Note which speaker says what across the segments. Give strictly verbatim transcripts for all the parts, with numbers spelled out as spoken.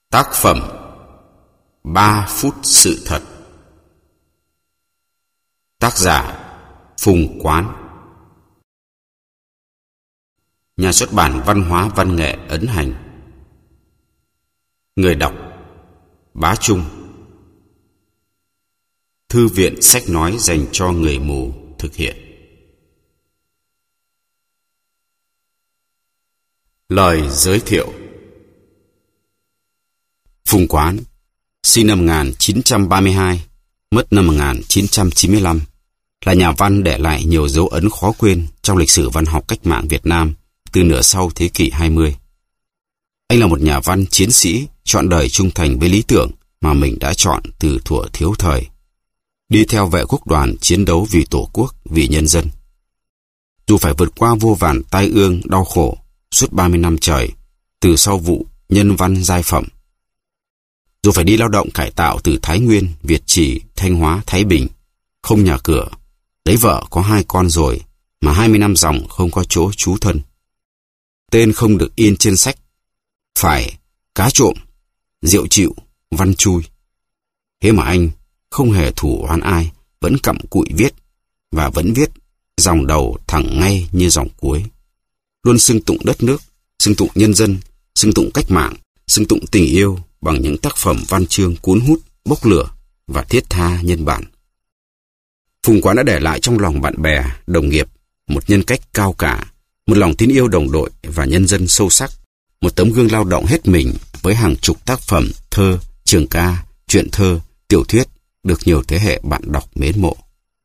Speaker 1: Tác phẩm Ba phút sự thật. Tác giả Phùng Quán. Nhà xuất bản Văn hóa Văn nghệ ấn hành. Người đọc Bá Trung. Thư viện sách nói dành cho người mù thực hiện. Lời giới thiệu. Phùng Quán, sinh năm một nghìn chín trăm ba mươi hai, mất năm một nghìn chín trăm chín mươi lăm, là nhà văn để lại nhiều dấu ấn khó quên trong lịch sử văn học cách mạng Việt Nam từ nửa sau thế kỷ hai mươi. Anh là một nhà văn chiến sĩ trọn đời trung thành với lý tưởng mà mình đã chọn từ thuở thiếu thời, đi theo vệ quốc đoàn chiến đấu vì Tổ quốc, vì nhân dân. Dù phải vượt qua vô vàn tai ương, đau khổ suốt ba mươi năm trời, từ sau vụ Nhân Văn Giai Phẩm, dù phải đi lao động cải tạo từ Thái Nguyên, Việt Trì, Thanh Hóa, Thái Bình, không nhà cửa, lấy vợ có hai con rồi mà hai mươi năm dòng không có chỗ trú thân. Tên không được in trên sách, phải cá trộm, rượu chịu, văn chui. Thế mà anh không hề thủ oán ai, vẫn cặm cụi viết, và vẫn viết dòng đầu thẳng ngay như dòng cuối. Luôn xưng tụng đất nước, xưng tụng nhân dân, xưng tụng cách mạng, xưng tụng tình yêu bằng những tác phẩm văn chương cuốn hút, bốc lửa và thiết tha nhân bản. Phùng Quán đã để lại trong lòng bạn bè, đồng nghiệp một nhân cách cao cả, một lòng tín yêu đồng đội và nhân dân sâu sắc, một tấm gương lao động hết mình với hàng chục tác phẩm thơ, trường ca, truyện thơ, tiểu thuyết được nhiều thế hệ bạn đọc mến mộ.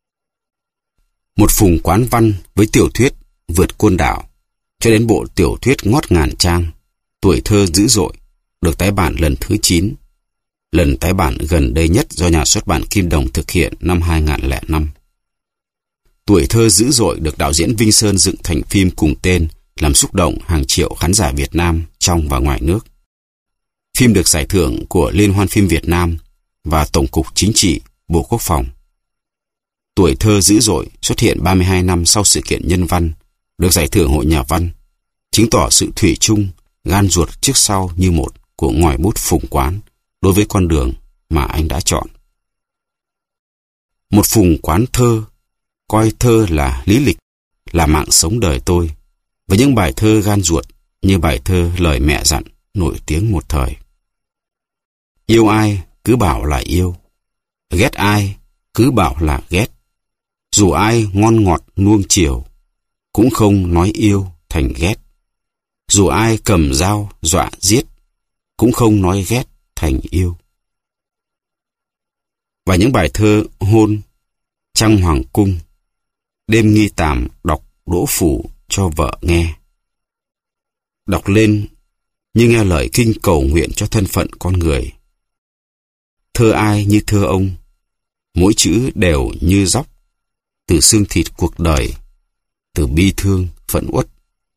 Speaker 1: Một Phùng Quán văn với tiểu thuyết Vượt Côn Đảo cho đến bộ tiểu thuyết ngót ngàn trang Tuổi Thơ Dữ Dội được tái bản lần thứ chín, lần tái bản gần đây nhất do nhà xuất bản Kim Đồng thực hiện năm hai nghìn không trăm lẻ năm. Tuổi Thơ Dữ Dội được đạo diễn Vinh Sơn dựng thành phim cùng tên, làm xúc động hàng triệu khán giả Việt Nam trong và ngoài nước. Phim được giải thưởng của Liên hoan phim Việt Nam và Tổng cục Chính trị, Bộ Quốc phòng. Tuổi Thơ Dữ Dội xuất hiện ba mươi hai năm sau sự kiện Nhân Văn, được giải thưởng Hội Nhà văn, chứng tỏ sự thủy chung, gan ruột trước sau như một của ngòi bút Phùng Quán đối với con đường mà anh đã chọn. Một Phùng Quán thơ, coi thơ là lý lịch, là mạng sống đời tôi, với những bài thơ gan ruột như bài thơ Lời Mẹ Dặn nổi tiếng một thời. Yêu ai cứ bảo là yêu, ghét ai cứ bảo là ghét, dù ai ngon ngọt nuông chiều, cũng không nói yêu thành ghét, dù ai cầm dao dọa giết, cũng không nói ghét thành yêu. Và những bài thơ Hôn, Trăng Hoàng Cung, Đêm Nghi Tàm đọc đỗ phủ cho vợ nghe. Đọc lên như nghe lời kinh cầu nguyện cho thân phận con người. Thơ ai như thơ ông, mỗi chữ đều như dóc, từ xương thịt cuộc đời, từ bi thương phẫn uất.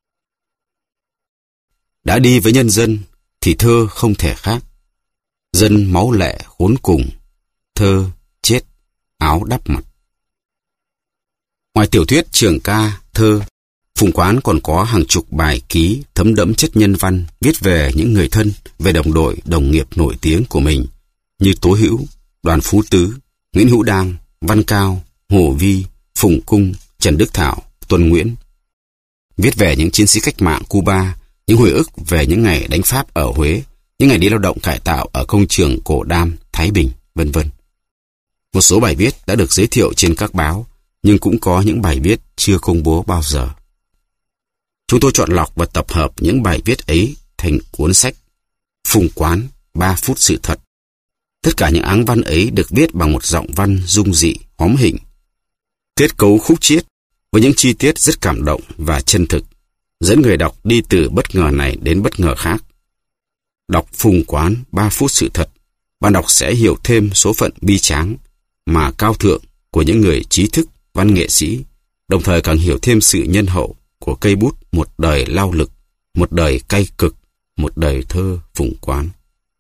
Speaker 1: Đã đi với nhân dân thì thơ không thể khác. Dân máu lệ khốn cùng, thơ chết áo đắp mặt. Ngoài tiểu thuyết, trường ca, thơ, Phùng Quán còn có hàng chục bài ký thấm đẫm chất nhân văn viết về những người thân, về đồng đội, đồng nghiệp nổi tiếng của mình như Tố Hữu, Đoàn Phú Tứ, Nguyễn Hữu Đang, Văn Cao, Hồ Vi, Phùng Cung, Trần Đức Thảo, Tuân Nguyễn. Viết về những chiến sĩ cách mạng Cuba, những hồi ức về những ngày đánh Pháp ở Huế, những ngày đi lao động cải tạo ở công trường Cổ Đam, Thái Bình, vân vân. Một số bài viết đã được giới thiệu trên các báo, nhưng cũng có những bài viết chưa công bố bao giờ. Chúng tôi chọn lọc và tập hợp những bài viết ấy thành cuốn sách Phùng Quán, Ba phút sự thật. Tất cả những áng văn ấy được viết bằng một giọng văn dung dị, hóm hỉnh, kết cấu khúc chiết với những chi tiết rất cảm động và chân thực, dẫn người đọc đi từ bất ngờ này đến bất ngờ khác. Đọc Phùng Quán, Ba phút sự thật, bạn đọc sẽ hiểu thêm số phận bi tráng mà cao thượng của những người trí thức, văn nghệ sĩ, đồng thời càng hiểu thêm sự nhân hậu của cây bút một đời lao lực, một đời cay cực, một đời thơ Phùng Quán.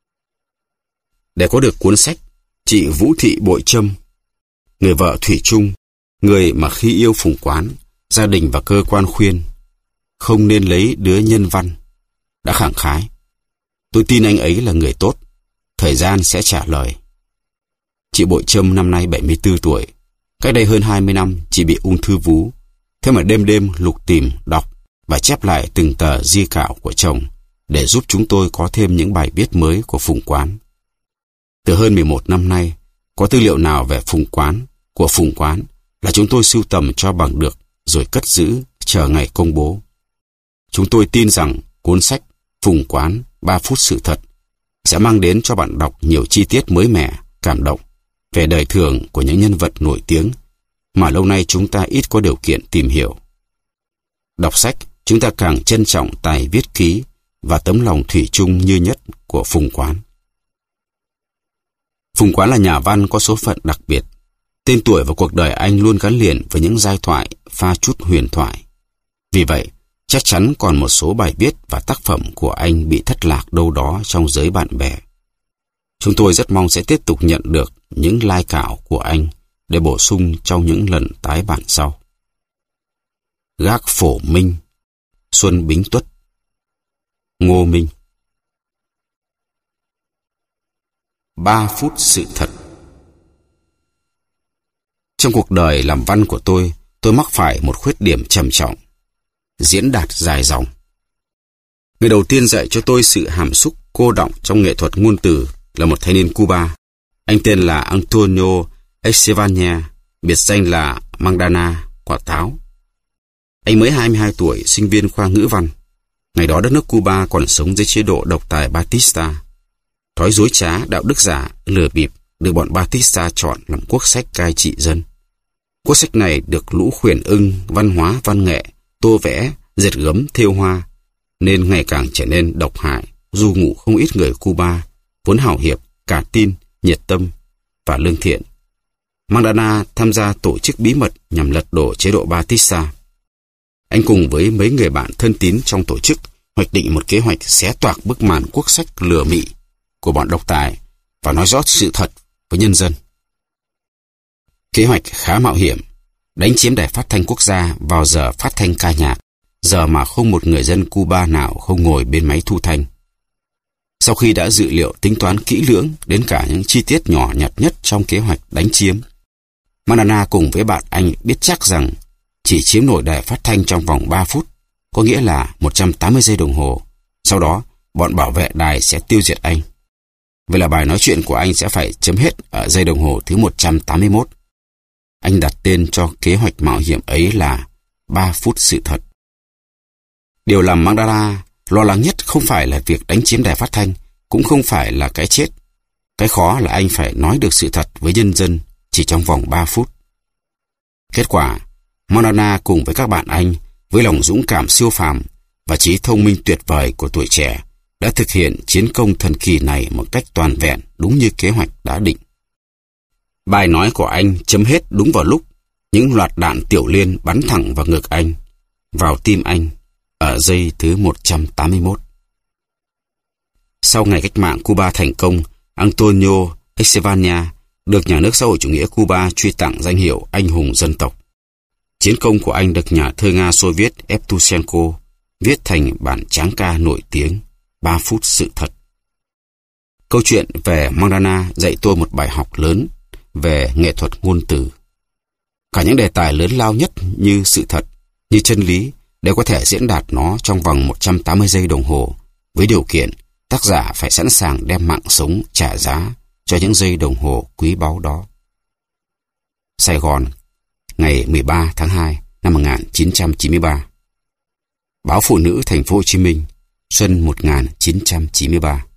Speaker 1: Để có được cuốn sách, chị Vũ Thị Bội Trâm, người vợ thủy chung, người mà khi yêu Phùng Quán, gia đình và cơ quan khuyên không nên lấy đứa nhân văn, đã khẳng khái: Tôi tin anh ấy là người tốt. Thời gian sẽ trả lời. Chị Bội Trâm năm nay bảy mươi tư tuổi. Cách đây hơn hai mươi năm, chị bị ung thư vú. Thế mà đêm đêm lục tìm, đọc và chép lại từng tờ di cảo của chồng để giúp chúng tôi có thêm những bài viết mới của Phùng Quán. Từ hơn mười một năm nay, có tư liệu nào về Phùng Quán, của Phùng Quán là chúng tôi sưu tầm cho bằng được rồi cất giữ chờ ngày công bố. Chúng tôi tin rằng cuốn sách Phùng Quán ba phút sự thật sẽ mang đến cho bạn đọc nhiều chi tiết mới mẻ, cảm động về đời thường của những nhân vật nổi tiếng mà lâu nay chúng ta ít có điều kiện tìm hiểu. Đọc sách, chúng ta càng trân trọng tài viết ký và tấm lòng thủy chung như nhất của Phùng Quán. Phùng Quán là nhà văn có số phận đặc biệt. Tên tuổi và cuộc đời anh luôn gắn liền với những giai thoại pha chút huyền thoại. Vì vậy, chắc chắn còn một số bài viết và tác phẩm của anh bị thất lạc đâu đó trong giới bạn bè. Chúng tôi rất mong sẽ tiếp tục nhận được những lai cảo của anh để bổ sung trong những lần tái bản sau. Gác Phổ Minh, Xuân Bính Tuất, Ngô Minh. Ba phút sự thật. Trong cuộc đời làm văn của tôi, tôi mắc phải một khuyết điểm trầm trọng: diễn đạt dài dòng. Người đầu tiên dạy cho tôi sự hàm xúc cô đọng trong nghệ thuật ngôn từ là một thanh niên Cuba. Anh tên là Antonio Echevarria, biệt danh là Mandana, quả táo. Anh mới hai mươi hai tuổi, sinh viên khoa ngữ văn. Ngày đó đất nước Cuba còn sống dưới chế độ độc tài Batista. Thói dối trá, đạo đức giả, lừa bịp được bọn Batista chọn làm quốc sách cai trị dân. Quốc sách này được lũ khuyển ưng, văn hóa, văn nghệ, tô vẽ, dệt gấm, thêu hoa, nên ngày càng trở nên độc hại, du ngụ không ít người Cuba, vốn hào hiệp, cả tin, nhiệt tâm và lương thiện. Mandana tham gia tổ chức bí mật nhằm lật đổ chế độ Batista. Anh cùng với mấy người bạn thân tín trong tổ chức hoạch định một kế hoạch xé toạc bức màn quốc sách lừa mị của bọn độc tài và nói rõ sự thật với nhân dân. Kế hoạch khá mạo hiểm, đánh chiếm đài phát thanh quốc gia vào giờ phát thanh ca nhạc, giờ mà không một người dân Cuba nào không ngồi bên máy thu thanh. Sau khi đã dự liệu tính toán kỹ lưỡng đến cả những chi tiết nhỏ nhặt nhất trong kế hoạch đánh chiếm, Mandana cùng với bạn anh biết chắc rằng chỉ chiếm nổi đài phát thanh trong vòng ba phút, có nghĩa là một trăm tám mươi giây đồng hồ. Sau đó, bọn bảo vệ đài sẽ tiêu diệt anh. Vậy là bài nói chuyện của anh sẽ phải chấm hết ở giây đồng hồ thứ một trăm tám mươi mốt. Anh đặt tên cho kế hoạch mạo hiểm ấy là ba phút sự thật. Điều làm Mandana lo lắng nhất không phải là việc đánh chiếm đài phát thanh, cũng không phải là cái chết. Cái khó là anh phải nói được sự thật với nhân dân chỉ trong vòng ba phút. Kết quả, Mandana cùng với các bạn anh, với lòng dũng cảm siêu phàm và trí thông minh tuyệt vời của tuổi trẻ, đã thực hiện chiến công thần kỳ này một cách toàn vẹn, đúng như kế hoạch đã định. Bài nói của anh chấm hết đúng vào lúc những loạt đạn tiểu liên bắn thẳng vào ngực anh, vào tim anh, ở giây thứ một trăm tám mươi mốt. Sau ngày cách mạng Cuba thành công, Antonio Echevarria được nhà nước xã hội chủ nghĩa Cuba truy tặng danh hiệu anh hùng dân tộc. Chiến công của anh được nhà thơ Nga Xô Viết Evtushenko viết thành bản tráng ca nổi tiếng Ba phút sự thật. Câu chuyện về Mandana dạy tôi một bài học lớn về nghệ thuật ngôn từ. Cả những đề tài lớn lao nhất như sự thật, như chân lý đều có thể diễn đạt nó trong vòng một trăm tám mươi giây đồng hồ, với điều kiện tác giả phải sẵn sàng đem mạng sống trả giá cho những giây đồng hồ quý báu đó. Sài Gòn, ngày mười ba tháng hai năm một nghìn chín trăm chín mươi ba. Báo Phụ Nữ Thành phố Hồ Chí Minh, xuân một nghìn chín trăm chín mươi ba.